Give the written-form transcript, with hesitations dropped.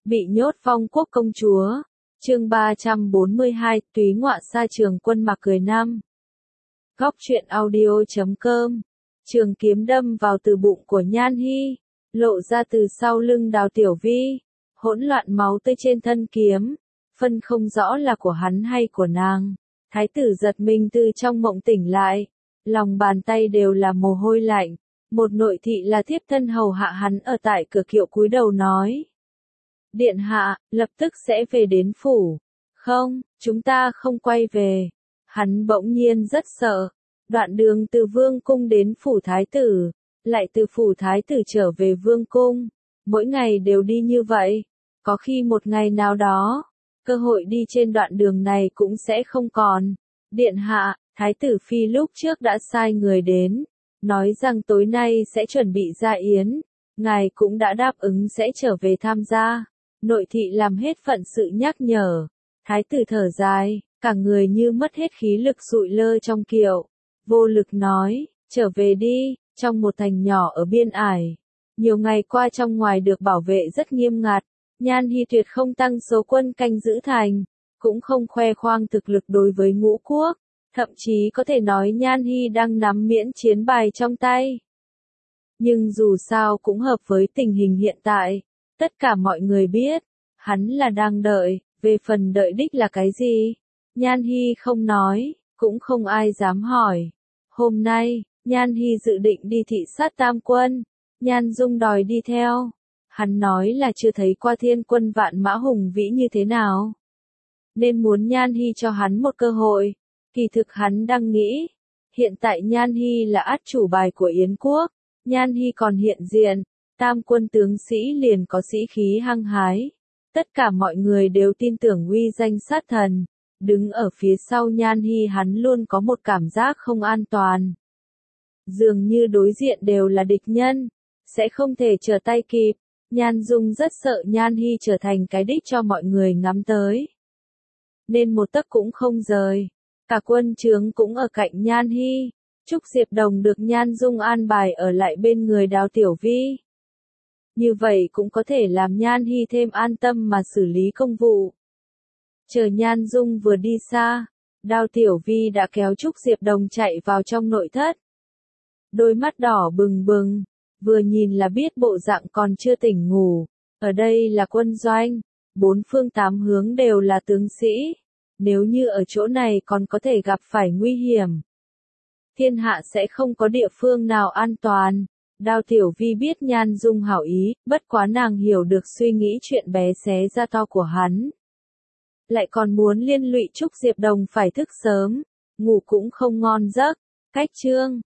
Bị nhốt Phong Quốc công chúa. Chương 342, Túy Ngọa Sa Trường Quân mặc cười năm. Góc truyện audio.com. Trường kiếm đâm vào từ bụng của Nhan Hi, lộ ra từ sau lưng Đào Tiểu Vi, hỗn loạn máu tươi trên thân kiếm, phân không rõ là của hắn hay của nàng. Thái tử giật mình từ trong mộng tỉnh lại, lòng bàn tay đều là mồ hôi lạnh. Một nội thị là thiếp thân hầu hạ hắn ở tại cửa kiệu cúi đầu nói: Điện hạ, lập tức sẽ về đến phủ. Không, chúng ta không quay về. Hắn bỗng nhiên rất sợ. Đoạn đường từ vương cung đến phủ thái tử, lại từ phủ thái tử trở về vương cung. Mỗi ngày đều đi như vậy. Có khi một ngày nào đó, cơ hội đi trên đoạn đường này cũng sẽ không còn. Điện hạ, thái tử phi lúc trước đã sai người đến, nói rằng tối nay sẽ chuẩn bị ra yến. Ngài cũng đã đáp ứng sẽ trở về tham gia. Nội thị làm hết phận sự nhắc nhở. Thái tử thở dài, cả người như mất hết khí lực sụi lơ trong kiệu. Vô lực nói, trở về đi, trong một thành nhỏ ở biên ải. Nhiều ngày qua trong ngoài được bảo vệ rất nghiêm ngặt. Nhan Hi tuyệt không tăng số quân canh giữ thành, cũng không khoe khoang thực lực đối với ngũ quốc. Thậm chí có thể nói Nhan Hi đang nắm miễn chiến bài trong tay. Nhưng dù sao cũng hợp với tình hình hiện tại. Tất cả mọi người biết, hắn là đang đợi, về phần đợi đích là cái gì? Nhan Hi không nói, cũng không ai dám hỏi. Hôm nay, Nhan Hi dự định đi thị sát Tam Quân, Nhan Dung đòi đi theo. Hắn nói là chưa thấy qua thiên quân vạn mã hùng vĩ như thế nào. Nên muốn Nhan Hi cho hắn một cơ hội. Kỳ thực hắn đang nghĩ, hiện tại Nhan Hi là át chủ bài của Yến quốc, Nhan Hi còn hiện diện. Tam quân tướng sĩ liền có sĩ khí hăng hái. Tất cả mọi người đều tin tưởng uy danh sát thần. Đứng ở phía sau Nhan Hi hắn luôn có một cảm giác không an toàn. Dường như đối diện đều là địch nhân. Sẽ không thể trở tay kịp. Nhan Dung rất sợ Nhan Hi trở thành cái đích cho mọi người ngắm tới. Nên một tấc cũng không rời. Cả quân trướng cũng ở cạnh Nhan Hi. Trúc Diệp Đồng được Nhan Dung an bài ở lại bên người Đào Tiểu Vi. Như vậy cũng có thể làm Nhan Hi thêm an tâm mà xử lý công vụ. Chờ Nhan Dung vừa đi xa, Đào Tiểu Vi đã kéo Trúc Diệp Đồng chạy vào trong nội thất. Đôi mắt đỏ bừng bừng, vừa nhìn là biết bộ dạng còn chưa tỉnh ngủ. Ở đây là quân doanh, bốn phương tám hướng đều là tướng sĩ. Nếu như ở chỗ này còn có thể gặp phải nguy hiểm, thiên hạ sẽ không có địa phương nào an toàn. Đào Tiểu Vi biết Nhan Dung hảo ý, bất quá nàng hiểu được suy nghĩ chuyện bé xé ra to của hắn. Lại còn muốn liên lụy Trúc Diệp Đồng phải thức sớm, ngủ cũng không ngon giấc. Cách chương